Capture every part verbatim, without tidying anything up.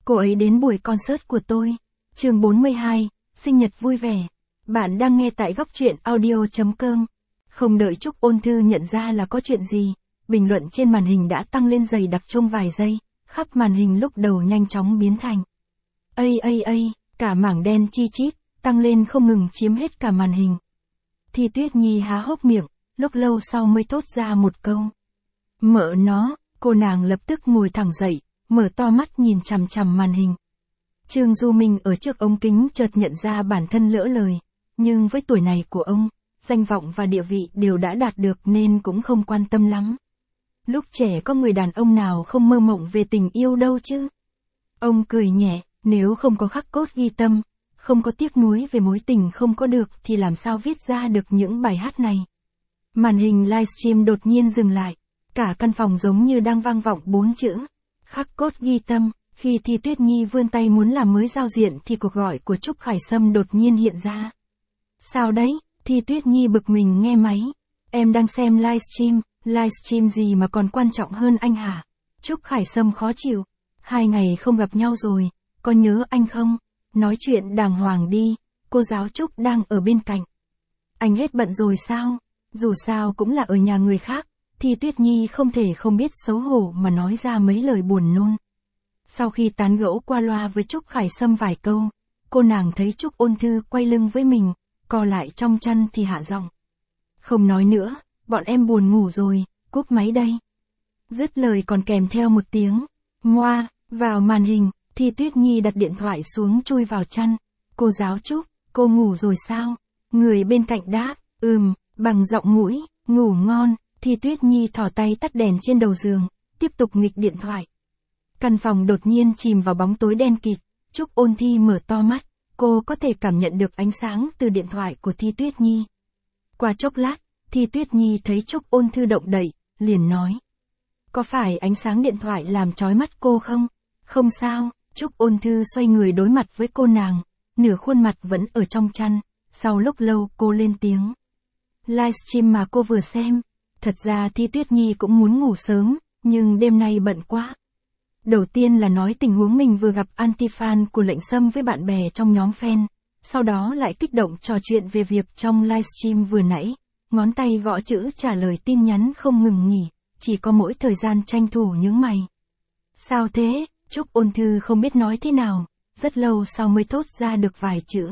cô ấy đến buổi concert của tôi. Chương bốn mươi hai, sinh nhật vui vẻ. Bạn đang nghe tại góc truyện audio chấm com. Không đợi Trúc Ôn Thư nhận ra là có chuyện gì, bình luận trên màn hình đã tăng lên dày đặc trong vài giây, khắp màn hình lúc đầu nhanh chóng biến thành ây ây ây, cả mảng đen chi chít, tăng lên không ngừng chiếm hết cả màn hình. Thi Tuyết Nhi há hốc miệng, lúc lâu sau mới thốt ra một câu. Mợ nó, cô nàng lập tức ngồi thẳng dậy, mở to mắt nhìn chằm chằm màn hình. Trương Du Minh ở trước ống kính chợt nhận ra bản thân lỡ lời, nhưng với tuổi này của ông, danh vọng và địa vị đều đã đạt được nên cũng không quan tâm lắm. Lúc trẻ có người đàn ông nào không mơ mộng về tình yêu đâu chứ. Ông cười nhẹ, nếu không có khắc cốt ghi tâm, không có tiếc nuối về mối tình không có được thì làm sao viết ra được những bài hát này. Màn hình livestream đột nhiên dừng lại, cả căn phòng giống như đang vang vọng bốn chữ. Khắc cốt ghi tâm. Khi Thi Tuyết Nhi vươn tay muốn làm mới giao diện thì cuộc gọi của Trúc Khải Sâm đột nhiên hiện ra. Sao đấy? Thi Tuyết Nhi bực mình nghe máy. Em đang xem livestream, livestream gì mà còn quan trọng hơn anh hả? Trúc Khải Sâm khó chịu. Hai ngày không gặp nhau rồi, có nhớ anh không? Nói chuyện đàng hoàng đi, cô giáo Trúc đang ở bên cạnh. Anh hết bận rồi sao? Dù sao cũng là ở nhà người khác, Thi Tuyết Nhi không thể không biết xấu hổ mà nói ra mấy lời buồn nôn. Sau khi tán gẫu qua loa với Trúc Khải Sâm vài câu, cô nàng thấy Trúc Ôn Thư quay lưng với mình, co lại trong chăn thì hạ giọng. Không nói nữa, bọn em buồn ngủ rồi, cúp máy đây. Dứt lời còn kèm theo một tiếng ngoa, vào màn hình, Thi Tuyết Nhi đặt điện thoại xuống chui vào chăn. Cô giáo Trúc, cô ngủ rồi sao? Người bên cạnh đáp, ừm, bằng giọng mũi, ngủ ngon. Thi Tuyết Nhi thỏ tay tắt đèn trên đầu giường, tiếp tục nghịch điện thoại. Căn phòng đột nhiên chìm vào bóng tối đen kịt, Trúc Ôn Thi mở to mắt, cô có thể cảm nhận được ánh sáng từ điện thoại của Thi Tuyết Nhi. Qua chốc lát, Thi Tuyết Nhi thấy Trúc Ôn Thư động đậy, liền nói. Có phải ánh sáng điện thoại làm chói mắt cô không? Không sao, Trúc Ôn Thư xoay người đối mặt với cô nàng, nửa khuôn mặt vẫn ở trong chăn, sau lúc lâu cô lên tiếng. Livestream mà cô vừa xem, thật ra Thi Tuyết Nhi cũng muốn ngủ sớm, nhưng đêm nay bận quá. Đầu tiên là nói tình huống mình vừa gặp anti-fan của Lệnh Sâm với bạn bè trong nhóm fan, sau đó lại kích động trò chuyện về việc trong livestream vừa nãy, ngón tay gõ chữ trả lời tin nhắn không ngừng nghỉ, chỉ có mỗi thời gian tranh thủ nhướng mày. Sao thế? Trúc Ôn Thư không biết nói thế nào, rất lâu sau mới thốt ra được vài chữ.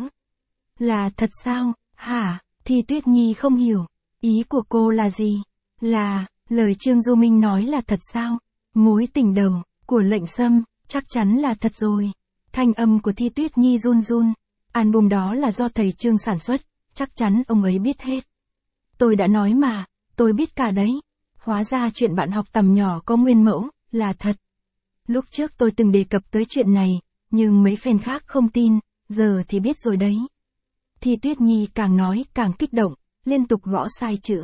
Là thật sao? Hả? Thi Tuyết Nhi không hiểu, ý của cô là gì? Là, lời Trương Du Minh nói là thật sao? Mối tình đầu của Lệnh Sâm, chắc chắn là thật rồi. Thanh âm của Thi Tuyết Nhi run run. Album đó là do thầy Trương sản xuất, chắc chắn ông ấy biết hết. Tôi đã nói mà, tôi biết cả đấy. Hóa ra chuyện bạn học tầm nhỏ có nguyên mẫu, là thật. Lúc trước tôi từng đề cập tới chuyện này, nhưng mấy fan khác không tin, giờ thì biết rồi đấy. Thi Tuyết Nhi càng nói càng kích động, liên tục gõ sai chữ.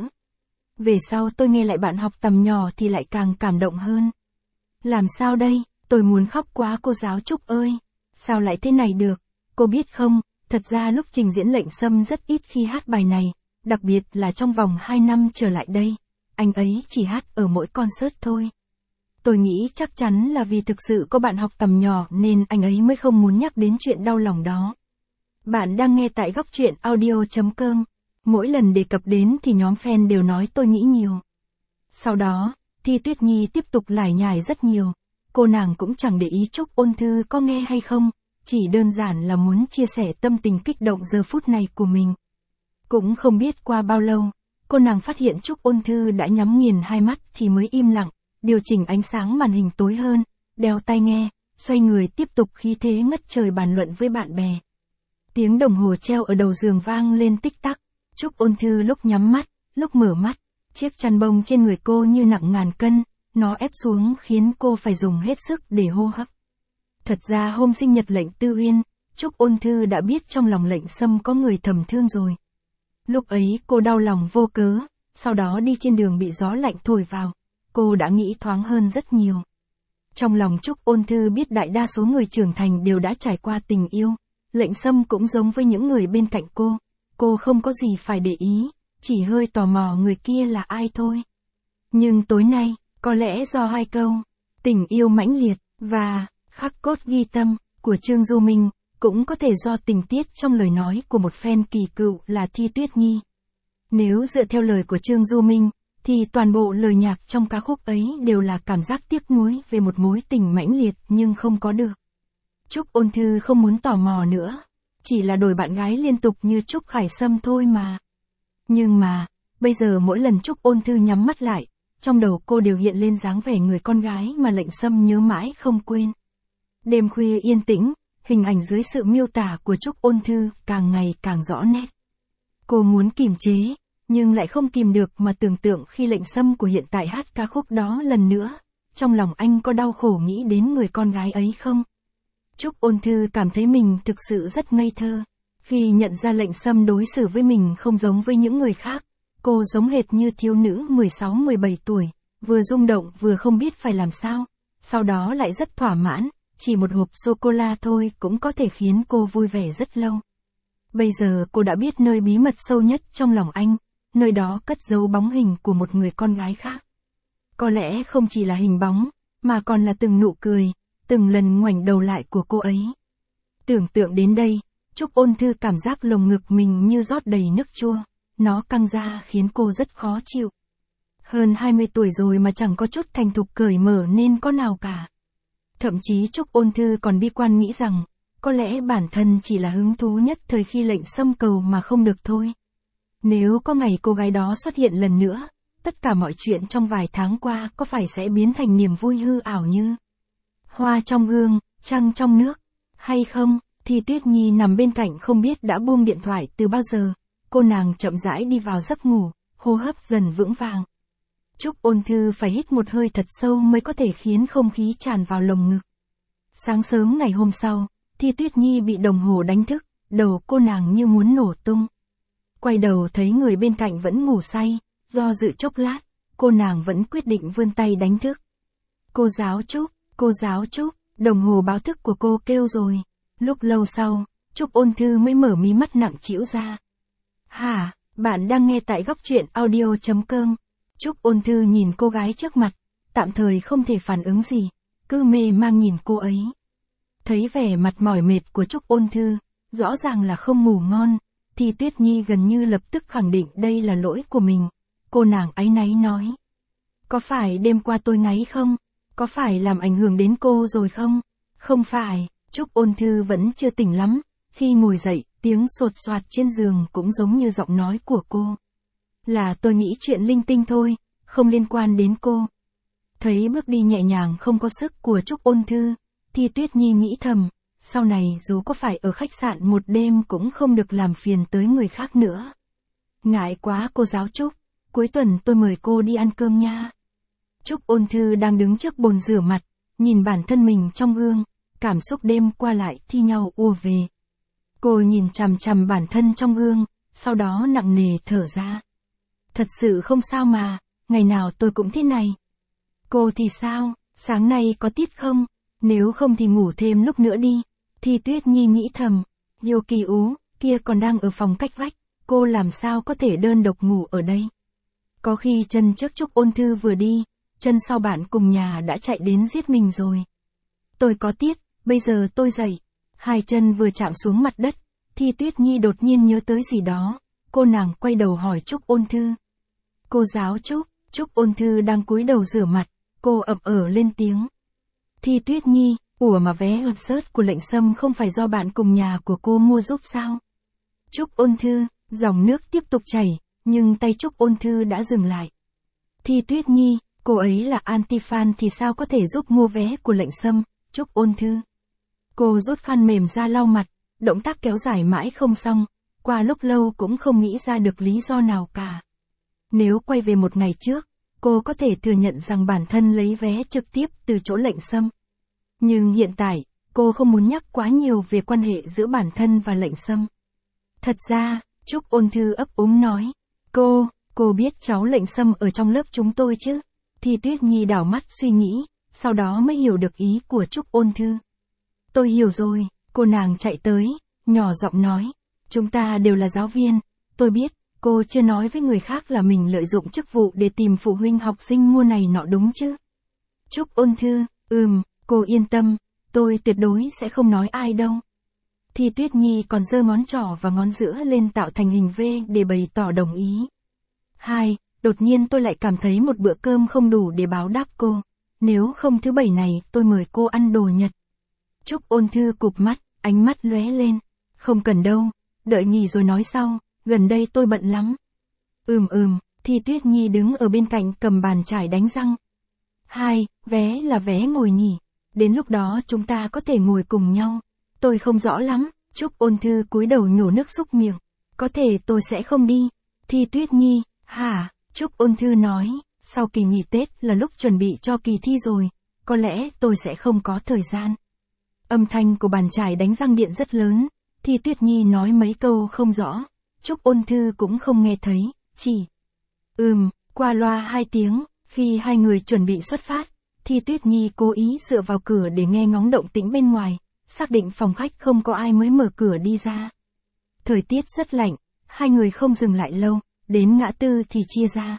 Về sau tôi nghe lại bạn học tầm nhỏ thì lại càng cảm động hơn. Làm sao đây, tôi muốn khóc quá cô giáo Trúc ơi. Sao lại thế này được, cô biết không, thật ra lúc trình diễn Lệnh Sâm rất ít khi hát bài này, đặc biệt là trong vòng hai năm trở lại đây, anh ấy chỉ hát ở mỗi concert thôi. Tôi nghĩ chắc chắn là vì thực sự có bạn học tầm nhỏ nên anh ấy mới không muốn nhắc đến chuyện đau lòng đó. Bạn đang nghe tại góc truyện audio chấm com. Mỗi lần đề cập đến thì nhóm fan đều nói tôi nghĩ nhiều. Sau đó, Thi Tuyết Nhi tiếp tục lải nhải rất nhiều. Cô nàng cũng chẳng để ý Trúc Ôn Thư có nghe hay không, chỉ đơn giản là muốn chia sẻ tâm tình kích động giờ phút này của mình. Cũng không biết qua bao lâu, cô nàng phát hiện Trúc Ôn Thư đã nhắm nghiền hai mắt thì mới im lặng, điều chỉnh ánh sáng màn hình tối hơn, đeo tai nghe, xoay người tiếp tục khí thế ngất trời bàn luận với bạn bè. Tiếng đồng hồ treo ở đầu giường vang lên tích tắc. Trúc Ôn Thư lúc nhắm mắt, lúc mở mắt, chiếc chăn bông trên người cô như nặng ngàn cân, nó ép xuống khiến cô phải dùng hết sức để hô hấp. Thật ra hôm sinh nhật Lệnh Tư Uyên, Trúc Ôn Thư đã biết trong lòng Lệnh Sâm có người thầm thương rồi. Lúc ấy cô đau lòng vô cớ, sau đó đi trên đường bị gió lạnh thổi vào, cô đã nghĩ thoáng hơn rất nhiều. Trong lòng Trúc Ôn Thư biết đại đa số người trưởng thành đều đã trải qua tình yêu, Lệnh Sâm cũng giống với những người bên cạnh cô. Cô không có gì phải để ý, chỉ hơi tò mò người kia là ai thôi. Nhưng tối nay, có lẽ do hai câu, tình yêu mãnh liệt, và Khắc cốt ghi tâm, của Trương Du Minh, cũng có thể do tình tiết trong lời nói của một fan kỳ cựu là Thi Tuyết Nhi. Nếu dựa theo lời của Trương Du Minh, thì toàn bộ lời nhạc trong ca khúc ấy đều là cảm giác tiếc nuối về một mối tình mãnh liệt nhưng không có được. Trúc Ôn Thư không muốn tò mò nữa, chỉ là đổi bạn gái liên tục như Trúc Khải Sâm thôi mà. Nhưng mà, bây giờ mỗi lần Trúc Ôn Thư nhắm mắt lại, trong đầu cô đều hiện lên dáng vẻ người con gái mà Lệnh Sâm nhớ mãi không quên. Đêm khuya yên tĩnh, hình ảnh dưới sự miêu tả của Trúc Ôn Thư càng ngày càng rõ nét. Cô muốn kìm chế, nhưng lại không kìm được mà tưởng tượng khi Lệnh Sâm của hiện tại hát ca khúc đó lần nữa, trong lòng anh có đau khổ nghĩ đến người con gái ấy không? Trúc Ôn Thư cảm thấy mình thực sự rất ngây thơ, khi nhận ra Lệnh Sâm đối xử với mình không giống với những người khác, cô giống hệt như thiếu nữ mười sáu mười bảy tuổi, vừa rung động vừa không biết phải làm sao, sau đó lại rất thỏa mãn, chỉ một hộp sô-cô-la thôi cũng có thể khiến cô vui vẻ rất lâu. Bây giờ cô đã biết nơi bí mật sâu nhất trong lòng anh, nơi đó cất giấu bóng hình của một người con gái khác. Có lẽ không chỉ là hình bóng, mà còn là từng nụ cười, từng lần ngoảnh đầu lại của cô ấy. Tưởng tượng đến đây, Trúc Ôn Thư cảm giác lồng ngực mình như rót đầy nước chua, nó căng ra khiến cô rất khó chịu. Hơn hai mươi tuổi rồi mà chẳng có chút thành thục cởi mở nên có nào cả. Thậm chí Trúc Ôn Thư còn bi quan nghĩ rằng, có lẽ bản thân chỉ là hứng thú nhất thời khi Lệnh Sâm cầu mà không được thôi. Nếu có ngày cô gái đó xuất hiện lần nữa, tất cả mọi chuyện trong vài tháng qua có phải sẽ biến thành niềm vui hư ảo như hoa trong gương, trăng trong nước, hay không? Thì Tuyết Nhi nằm bên cạnh không biết đã buông điện thoại từ bao giờ, cô nàng chậm rãi đi vào giấc ngủ, hô hấp dần vững vàng. Trúc Ôn Thư phải hít một hơi thật sâu mới có thể khiến không khí tràn vào lồng ngực. Sáng sớm ngày hôm sau, Thi Tuyết Nhi bị đồng hồ đánh thức, đầu cô nàng như muốn nổ tung. Quay đầu thấy người bên cạnh vẫn ngủ say, do dự chốc lát, cô nàng vẫn quyết định vươn tay đánh thức. Cô giáo Trúc, cô giáo Trúc, đồng hồ báo thức của cô kêu rồi. Lúc lâu sau, Trúc Ôn Thư mới mở mí mắt nặng trĩu ra. Hả, bạn đang nghe tại góc truyện audio chấm com. Trúc Ôn Thư nhìn cô gái trước mặt, tạm thời không thể phản ứng gì, cứ mê mang nhìn cô ấy. Thấy vẻ mặt mỏi mệt của Trúc Ôn Thư, rõ ràng là không ngủ ngon, thì Tuyết Nhi gần như lập tức khẳng định đây là lỗi của mình. Cô nàng áy náy nói. Có phải đêm qua tôi ngáy không? Có phải làm ảnh hưởng đến cô rồi không? Không phải, Trúc Ôn Thư vẫn chưa tỉnh lắm, khi ngồi dậy, tiếng sột soạt trên giường cũng giống như giọng nói của cô. Là tôi nghĩ chuyện linh tinh thôi, không liên quan đến cô. Thấy bước đi nhẹ nhàng không có sức của Trúc Ôn Thư, thì Tuyết Nhi nghĩ thầm, sau này dù có phải ở khách sạn một đêm cũng không được làm phiền tới người khác nữa. Ngại quá cô giáo Trúc, cuối tuần tôi mời cô đi ăn cơm nha. Trúc Ôn Thư đang đứng trước bồn rửa mặt, nhìn bản thân mình trong gương, cảm xúc đêm qua lại thi nhau ùa về. Cô nhìn chằm chằm bản thân trong gương, sau đó nặng nề thở ra. Thật sự không sao mà, ngày nào tôi cũng thế này. Cô thì sao, sáng nay có tiết không? Nếu không thì ngủ thêm lúc nữa đi. Thì Tuyết Nhi nghĩ thầm, Diêu Kỳ Ú, kia còn đang ở phòng cách vách, cô làm sao có thể đơn độc ngủ ở đây? Có khi chân trước Trúc Ôn Thư vừa đi, chân sau bạn cùng nhà đã chạy đến giết mình rồi. Tôi có tiết, bây giờ tôi dậy. Hai chân vừa chạm xuống mặt đất, thì Tuyết Nhi đột nhiên nhớ tới gì đó, cô nàng quay đầu hỏi Trúc Ôn Thư. Cô giáo Trúc, Trúc Ôn Thư đang cúi đầu rửa mặt, cô ậm ờ lên tiếng. Thì Tuyết Nhi, ủa mà vé concert của Lệnh Sâm không phải do bạn cùng nhà của cô mua giúp sao? Trúc Ôn Thư, dòng nước tiếp tục chảy, nhưng tay Trúc Ôn Thư đã dừng lại. Thì Tuyết Nhi, cô ấy là anti-fan thì sao có thể giúp mua vé của Lệnh Sâm? Trúc Ôn Thư. Cô rút khăn mềm ra lau mặt, động tác kéo dài mãi không xong, qua lúc lâu cũng không nghĩ ra được lý do nào cả. Nếu quay về một ngày trước, cô có thể thừa nhận rằng bản thân lấy vé trực tiếp từ chỗ Lệnh Sâm. Nhưng hiện tại, cô không muốn nhắc quá nhiều về quan hệ giữa bản thân và Lệnh Sâm. Thật ra, Trúc Ôn Thư ấp úng nói, cô, cô biết cháu Lệnh Sâm ở trong lớp chúng tôi chứ? Thì Tuyết Nhi đảo mắt suy nghĩ, sau đó mới hiểu được ý của Trúc Ôn Thư. Tôi hiểu rồi, cô nàng chạy tới, nhỏ giọng nói, chúng ta đều là giáo viên, tôi biết, cô chưa nói với người khác là mình lợi dụng chức vụ để tìm phụ huynh học sinh mua này nọ đúng chứ? Trúc Ôn Thư, ừm, cô yên tâm, Tôi tuyệt đối sẽ không nói ai đâu. Thi Tuyết Nhi còn giơ ngón trỏ và ngón giữa lên tạo thành hình V để bày tỏ đồng ý. Hai, đột nhiên tôi lại cảm thấy một bữa cơm không đủ để báo đáp cô. Nếu không thứ bảy này tôi mời cô ăn đồ Nhật. Trúc Ôn Thư cụp mắt, ánh mắt lóe lên. Không cần đâu, đợi nghỉ rồi nói sau, gần đây tôi bận lắm. Ừm ừm, Thi Tuyết Nhi đứng ở bên cạnh cầm bàn chải đánh răng. Hai, vé là vé ngồi nhỉ. Đến lúc đó chúng ta có thể ngồi cùng nhau. Tôi không rõ lắm, Trúc Ôn Thư cúi đầu nhổ nước súc miệng. Có thể tôi sẽ không đi. Thi Tuyết Nhi, hả? Trúc Ôn Thư nói, sau kỳ nghỉ Tết là lúc chuẩn bị cho kỳ thi rồi. Có lẽ tôi sẽ không có thời gian. Âm thanh của bàn chải đánh răng điện rất lớn. Thi Tuyết Nhi nói mấy câu không rõ. Trúc Ôn Thư cũng không nghe thấy, chỉ ừm, qua loa hai tiếng. Khi hai người chuẩn bị xuất phát, Thi Tuyết Nhi cố ý dựa vào cửa để nghe ngóng động tĩnh bên ngoài, xác định phòng khách không có ai mới mở cửa đi ra. Thời tiết rất lạnh, hai người không dừng lại lâu, đến ngã tư thì chia ra.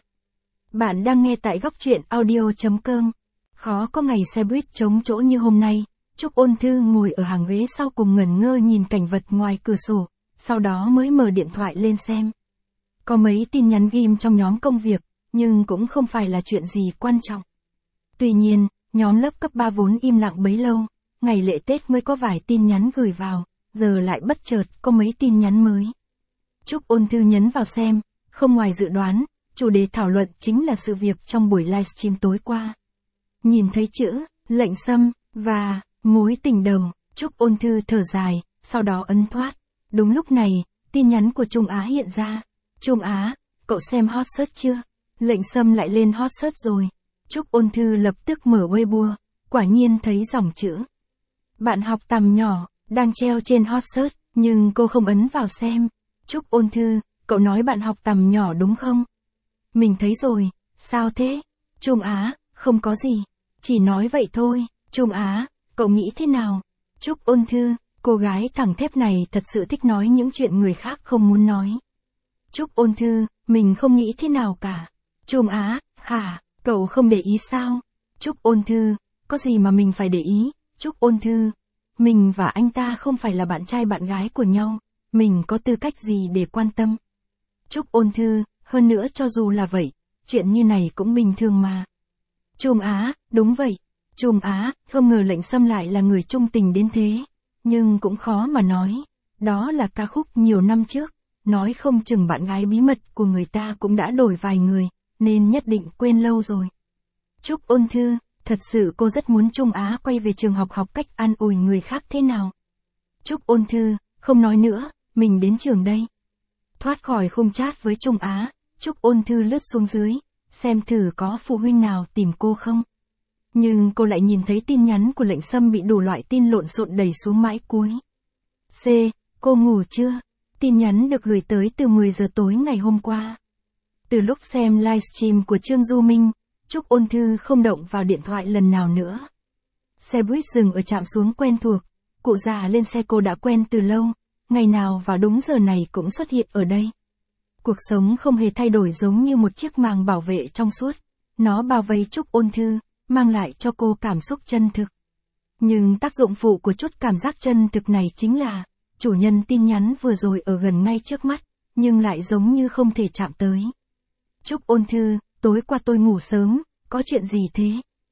Bạn đang nghe tại góc truyện audio chấm com. Khó có ngày xe buýt trống chỗ như hôm nay. Trúc Ôn Thư ngồi ở hàng ghế sau cùng ngẩn ngơ nhìn cảnh vật ngoài cửa sổ, sau đó mới mở điện thoại lên xem. Có mấy tin nhắn ghim trong nhóm công việc, nhưng cũng không phải là chuyện gì quan trọng. Tuy nhiên, nhóm lớp cấp ba vốn im lặng bấy lâu, ngày lễ Tết mới có vài tin nhắn gửi vào, giờ lại bất chợt có mấy tin nhắn mới. Trúc Ôn Thư nhấn vào xem, không ngoài dự đoán, chủ đề thảo luận chính là sự việc trong buổi livestream tối qua. Nhìn thấy chữ, lệnh xâm, và mối tình đầu, Trúc Ôn Thư thở dài, sau đó ấn thoát. Đúng lúc này, tin nhắn của Trung Á hiện ra. Trung Á, cậu xem hot search chưa? Lệnh xâm lại lên hot search rồi. Trúc Ôn Thư lập tức mở Weibo, quả nhiên thấy dòng chữ. Bạn học tầm nhỏ, đang treo trên hot search, nhưng cô không ấn vào xem. Trúc Ôn Thư, cậu nói bạn học tầm nhỏ đúng không? Mình thấy rồi, sao thế? Trung Á, không có gì, chỉ nói vậy thôi. Trung Á, cậu nghĩ thế nào? Trúc Ôn Thư, cô gái thẳng thép này thật sự thích nói những chuyện người khác không muốn nói. Trúc Ôn Thư, mình không nghĩ thế nào cả. Trung Á, hả, cậu không để ý sao? Trúc Ôn Thư, có gì mà mình phải để ý? Trúc Ôn Thư, mình và anh ta không phải là bạn trai bạn gái của nhau, mình có tư cách gì để quan tâm? Trúc Ôn Thư, hơn nữa cho dù là vậy, chuyện như này cũng bình thường mà. Trung Á, đúng vậy. Trung Á, không ngờ lệnh xâm lại là người trung tình đến thế, nhưng cũng khó mà nói. Đó là ca khúc nhiều năm trước, nói không chừng bạn gái bí mật của người ta cũng đã đổi vài người, nên nhất định quên lâu rồi. Trúc Ôn Thư, thật sự cô rất muốn Trung Á quay về trường học học cách an ủi người khác thế nào. Trúc Ôn Thư, không nói nữa, mình đến trường đây. Thoát khỏi khung chat với Trung Á, Trúc Ôn Thư lướt xuống dưới, xem thử có phụ huynh nào tìm cô không. Nhưng cô lại nhìn thấy tin nhắn của lệnh xâm bị đủ loại tin lộn xộn đẩy xuống mãi cuối. C. Cô ngủ chưa? Tin nhắn được gửi tới từ mười giờ tối ngày hôm qua. Từ lúc xem livestream của Trương Du Minh, Trúc Ôn Thư không động vào điện thoại lần nào nữa. Xe buýt dừng ở trạm xuống quen thuộc, cụ già lên xe cô đã quen từ lâu, ngày nào vào đúng giờ này cũng xuất hiện ở đây. Cuộc sống không hề thay đổi giống như một chiếc màng bảo vệ trong suốt. Nó bao vây Trúc Ôn Thư, mang lại cho cô cảm xúc chân thực. Nhưng tác dụng phụ của chút cảm giác chân thực này chính là, chủ nhân tin nhắn vừa rồi ở gần ngay trước mắt, nhưng lại giống như không thể chạm tới. Trúc Ôn Thư, tối qua tôi ngủ sớm, có chuyện gì thế?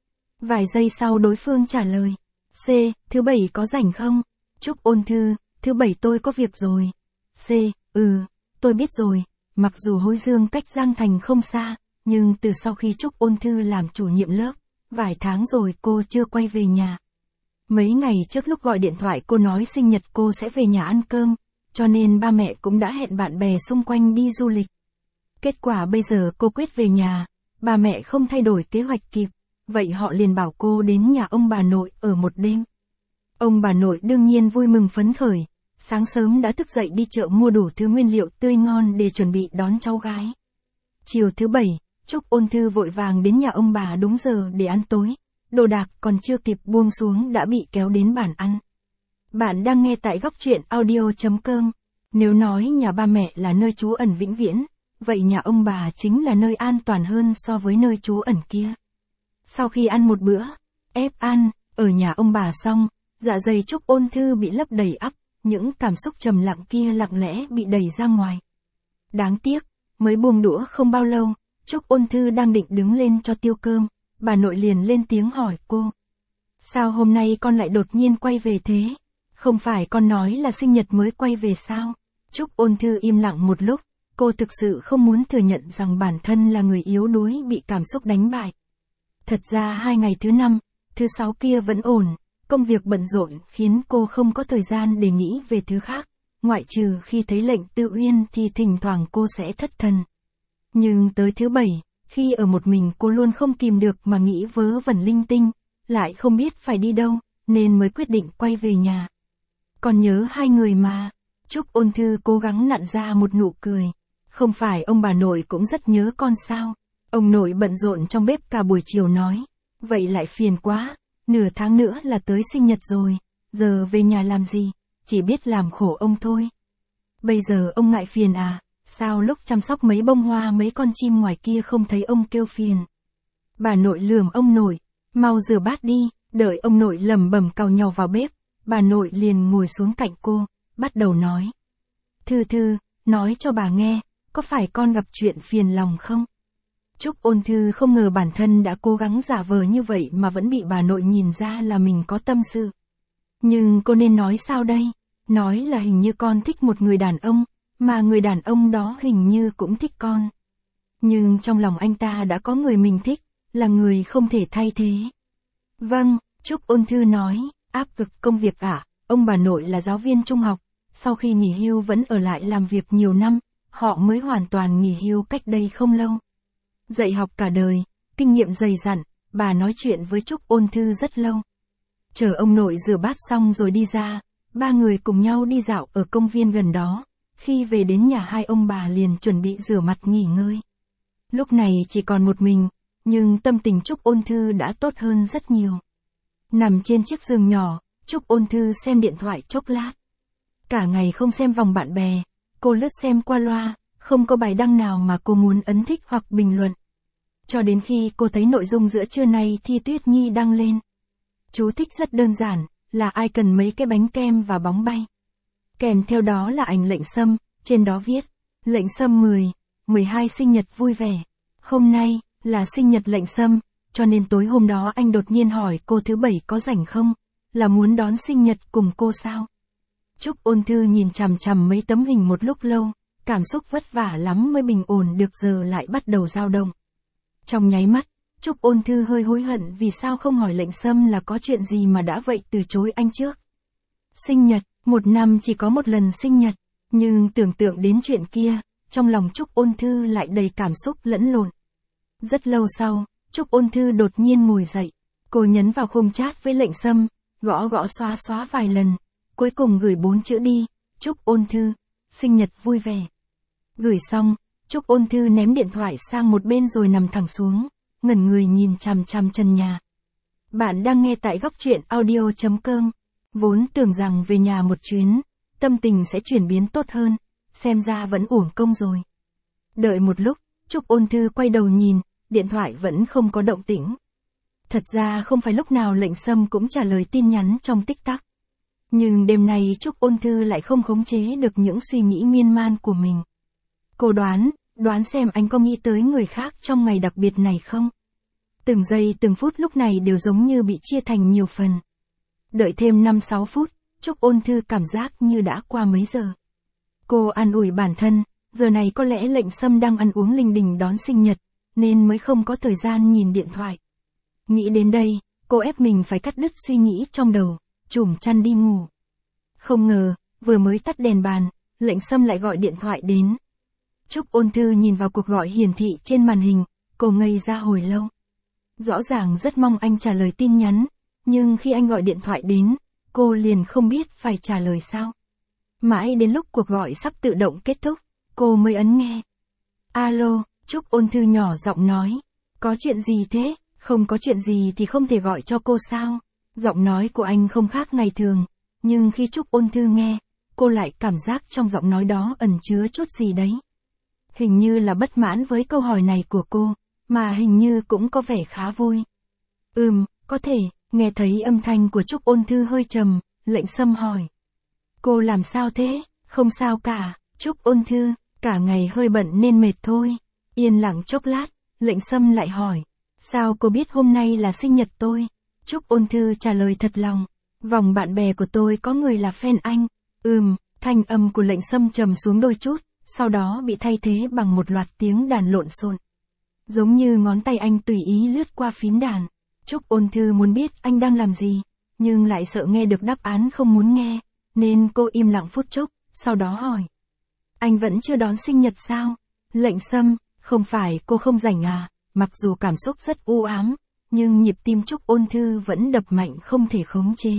Vài giây sau đối phương trả lời. C. Thứ bảy có rảnh không? Trúc Ôn Thư, thứ bảy tôi có việc rồi. C. Ừ, tôi biết rồi. Mặc dù Hối Dương cách Giang Thành không xa, nhưng từ sau khi Trúc Ôn Thư làm chủ nhiệm lớp, vài tháng rồi cô chưa quay về nhà. Mấy ngày trước lúc gọi điện thoại cô nói sinh nhật cô sẽ về nhà ăn cơm, cho nên ba mẹ cũng đã hẹn bạn bè xung quanh đi du lịch. Kết quả bây giờ cô quyết về nhà, ba mẹ không thay đổi kế hoạch kịp, vậy họ liền bảo cô đến nhà ông bà nội ở một đêm. Ông bà nội đương nhiên vui mừng phấn khởi, sáng sớm đã thức dậy đi chợ mua đủ thứ nguyên liệu tươi ngon để chuẩn bị đón cháu gái. Chiều thứ bảy, Trúc Ôn Thư vội vàng đến nhà ông bà đúng giờ để ăn tối, đồ đạc còn chưa kịp buông xuống đã bị kéo đến bàn ăn. Bạn đang nghe tại góc truyện audio chấm com. Nếu nói nhà ba mẹ là nơi trú ẩn vĩnh viễn, vậy nhà ông bà chính là nơi an toàn hơn so với nơi trú ẩn kia. Sau khi ăn một bữa, ép ăn, ở nhà ông bà xong, Dạ dày Trúc Ôn Thư bị lấp đầy ắp, những cảm xúc trầm lặng kia lặng lẽ bị đẩy ra ngoài. Đáng tiếc, mới buông đũa không bao lâu, Trúc Ôn Thư đang định đứng lên cho tiêu cơm, bà nội liền lên tiếng hỏi cô. Sao hôm nay con lại đột nhiên quay về thế? Không phải con nói là sinh nhật mới quay về sao? Trúc Ôn Thư im lặng một lúc, cô thực sự không muốn thừa nhận rằng bản thân là người yếu đuối bị cảm xúc đánh bại. Thật ra hai ngày thứ năm, thứ sáu kia vẫn ổn, công việc bận rộn khiến cô không có thời gian để nghĩ về thứ khác, ngoại trừ khi thấy lệnh Tư Uyên thì thỉnh thoảng cô sẽ thất thần. Nhưng tới thứ bảy, khi ở một mình cô luôn không kìm được mà nghĩ vớ vẩn linh tinh, lại không biết phải đi đâu, nên mới quyết định quay về nhà. Còn nhớ hai người mà, Trúc Ôn Thư cố gắng nặn ra một nụ cười. Không phải ông bà nội cũng rất nhớ con sao? Ông nội bận rộn trong bếp cả buổi chiều nói. Vậy lại phiền quá, nửa tháng nữa là tới sinh nhật rồi, giờ về nhà làm gì, chỉ biết làm khổ ông thôi. Bây giờ ông ngại phiền à, sao lúc chăm sóc mấy bông hoa mấy con chim ngoài kia không thấy ông kêu phiền? Bà nội lườm ông nội, mau rửa bát đi, đợi ông nội lẩm bẩm cào nhàu vào bếp, bà nội liền ngồi xuống cạnh cô, bắt đầu nói. Thư Thư, nói cho bà nghe, có phải con gặp chuyện phiền lòng không? Trúc Ôn Thư không ngờ bản thân đã cố gắng giả vờ như vậy mà vẫn bị bà nội nhìn ra là mình có tâm sự. Nhưng cô nên nói sao đây? Nói là hình như con thích một người đàn ông, mà người đàn ông đó hình như cũng thích con. Nhưng trong lòng anh ta đã có người mình thích, là người không thể thay thế. Vâng, Trúc Ôn Thư nói, áp lực công việc à, ông bà nội là giáo viên trung học, sau khi nghỉ hưu vẫn ở lại làm việc nhiều năm, họ mới hoàn toàn nghỉ hưu cách đây không lâu. Dạy học cả đời, kinh nghiệm dày dặn, bà nói chuyện với Trúc Ôn Thư rất lâu. Chờ ông nội rửa bát xong rồi đi ra, ba người cùng nhau đi dạo ở công viên gần đó, khi về đến nhà hai ông bà liền chuẩn bị rửa mặt nghỉ ngơi. Lúc này chỉ còn một mình, nhưng tâm tình Trúc Ôn Thư đã tốt hơn rất nhiều. Nằm trên chiếc giường nhỏ, Trúc Ôn Thư xem điện thoại chốc lát. Cả ngày không xem vòng bạn bè, cô lướt xem qua loa, không có bài đăng nào mà cô muốn ấn thích hoặc bình luận. Cho đến khi cô thấy nội dung giữa trưa nay Thi Tuyết Nhi đăng lên. Chú thích rất đơn giản, là ai cần mấy cái bánh kem và bóng bay. Kèm theo đó là ảnh Lệnh Sâm, trên đó viết, Lệnh Sâm mười, mười hai sinh nhật vui vẻ. Hôm nay, là sinh nhật Lệnh Sâm, cho nên tối hôm đó anh đột nhiên hỏi cô thứ bảy có rảnh không, là muốn đón sinh nhật cùng cô sao? Trúc Ôn Thư nhìn chằm chằm mấy tấm hình một lúc lâu, cảm xúc vất vả lắm mới bình ổn được giờ lại bắt đầu dao động. Trong nháy mắt, Trúc Ôn Thư hơi hối hận vì sao không hỏi Lệnh Sâm là có chuyện gì mà đã vậy từ chối anh trước. Sinh nhật, một năm chỉ có một lần sinh nhật, nhưng tưởng tượng đến chuyện kia, trong lòng Trúc Ôn Thư lại đầy cảm xúc lẫn lộn. Rất lâu sau, Trúc Ôn Thư đột nhiên ngồi dậy, cô nhấn vào khung chat với Lệnh Sâm, gõ gõ xóa xóa vài lần, cuối cùng gửi bốn chữ đi, Trúc Ôn Thư, sinh nhật vui vẻ. Gửi xong, Trúc Ôn Thư ném điện thoại sang một bên rồi nằm thẳng xuống, ngẩn người nhìn chằm chằm trần nhà. Bạn đang nghe tại góc truyện audio chấm com. Vốn tưởng rằng về nhà một chuyến, tâm tình sẽ chuyển biến tốt hơn, xem ra vẫn uổng công rồi. Đợi một lúc, Trúc Ôn Thư quay đầu nhìn, điện thoại vẫn không có động tĩnh. Thật ra không phải lúc nào Lệnh Sâm cũng trả lời tin nhắn trong tích tắc. Nhưng đêm nay Trúc Ôn Thư lại không khống chế được những suy nghĩ miên man của mình. Cô đoán, đoán xem anh có nghĩ tới người khác trong ngày đặc biệt này không? Từng giây từng phút lúc này đều giống như bị chia thành nhiều phần. Đợi thêm năm sáu phút, Trúc Ôn Thư cảm giác như đã qua mấy giờ. Cô an ủi bản thân, giờ này có lẽ Lệnh Sâm đang ăn uống linh đình đón sinh nhật, nên mới không có thời gian nhìn điện thoại. Nghĩ đến đây, cô ép mình phải cắt đứt suy nghĩ trong đầu, trùm chăn đi ngủ. Không ngờ, vừa mới tắt đèn bàn, Lệnh Sâm lại gọi điện thoại đến. Trúc Ôn Thư nhìn vào cuộc gọi hiển thị trên màn hình, cô ngây ra hồi lâu. Rõ ràng rất mong anh trả lời tin nhắn, nhưng khi anh gọi điện thoại đến, cô liền không biết phải trả lời sao. Mãi đến lúc cuộc gọi sắp tự động kết thúc, cô mới ấn nghe. Alo, Trúc Ôn Thư nhỏ giọng nói, có chuyện gì thế, không có chuyện gì thì không thể gọi cho cô sao? Giọng nói của anh không khác ngày thường, nhưng khi Trúc Ôn Thư nghe, cô lại cảm giác trong giọng nói đó ẩn chứa chút gì đấy. Hình như là bất mãn với câu hỏi này của cô, mà hình như cũng có vẻ khá vui. Ừm, có thể, Nghe thấy âm thanh của Trúc Ôn Thư hơi trầm, Lệnh Sâm hỏi. Cô làm sao thế? Không sao cả, Trúc Ôn Thư, cả ngày hơi bận nên mệt thôi. Yên lặng chốc lát, Lệnh Sâm lại hỏi. Sao cô biết hôm nay là sinh nhật tôi? Trúc Ôn Thư trả lời thật lòng. Vòng bạn bè của tôi có người là fan anh. Ừm, thanh âm của Lệnh Sâm trầm xuống đôi chút, sau đó bị thay thế bằng một loạt tiếng đàn lộn xộn. Giống như ngón tay anh tùy ý lướt qua phím đàn. Trúc Ôn Thư muốn biết anh đang làm gì, nhưng lại sợ nghe được đáp án không muốn nghe, nên cô im lặng phút chốc, sau đó hỏi. Anh vẫn chưa đón sinh nhật sao? Lệnh Sâm, không phải cô không rảnh à? Mặc dù cảm xúc rất u ám, nhưng nhịp tim Trúc Ôn Thư vẫn đập mạnh không thể khống chế.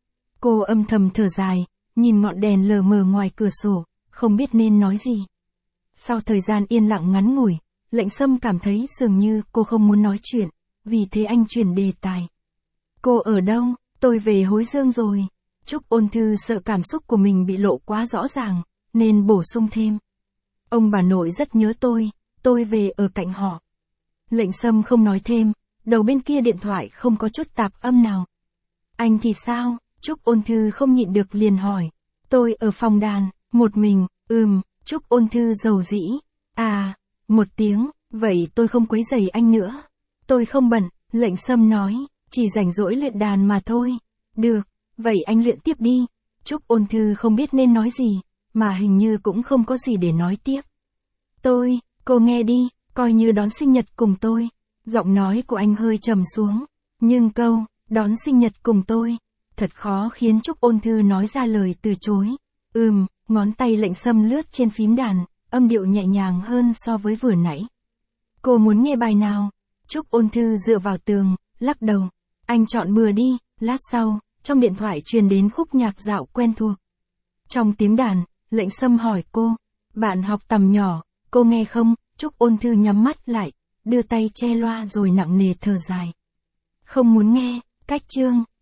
Cô âm thầm thở dài, nhìn ngọn đèn lờ mờ ngoài cửa sổ, không biết nên nói gì. Sau thời gian yên lặng ngắn ngủi, Lệnh Sâm cảm thấy dường như cô không muốn nói chuyện, vì thế anh chuyển đề tài. Cô ở đâu? Tôi về Hối Dương rồi. Trúc Ôn Thư sợ cảm xúc của mình bị lộ quá rõ ràng, nên bổ sung thêm. Ông bà nội rất nhớ tôi, tôi về ở cạnh họ. Lệnh Sâm không nói thêm, đầu bên kia điện thoại không có chút tạp âm nào. Anh thì sao? Trúc Ôn Thư không nhịn được liền hỏi. Tôi ở phòng đàn, một mình, ừm, Trúc Ôn Thư dầu dĩ. À, một tiếng, vậy tôi không quấy rầy anh nữa. Tôi không bận, Lệnh Sâm nói, chỉ rảnh rỗi luyện đàn mà thôi. Được, vậy anh luyện tiếp đi. Trúc Ôn Thư không biết nên nói gì, mà hình như cũng không có gì để nói tiếp. Tôi, cô nghe đi, coi như đón sinh nhật cùng tôi. Giọng nói của anh hơi trầm xuống, nhưng câu, đón sinh nhật cùng tôi, thật khó khiến Trúc Ôn Thư nói ra lời từ chối. Ừm, ngón tay Lệnh Sâm lướt trên phím đàn, âm điệu nhẹ nhàng hơn so với vừa nãy. Cô muốn nghe bài nào? Trúc Ôn Thư dựa vào tường, lắc đầu. Anh chọn bừa đi. Lát sau, trong điện thoại truyền đến khúc nhạc dạo quen thuộc. Trong tiếng đàn, Lệnh Sâm hỏi cô. Bạn học tầm nhỏ, cô nghe không? Trúc Ôn Thư nhắm mắt lại, đưa tay che loa rồi nặng nề thở dài. Không muốn nghe. Cách chương.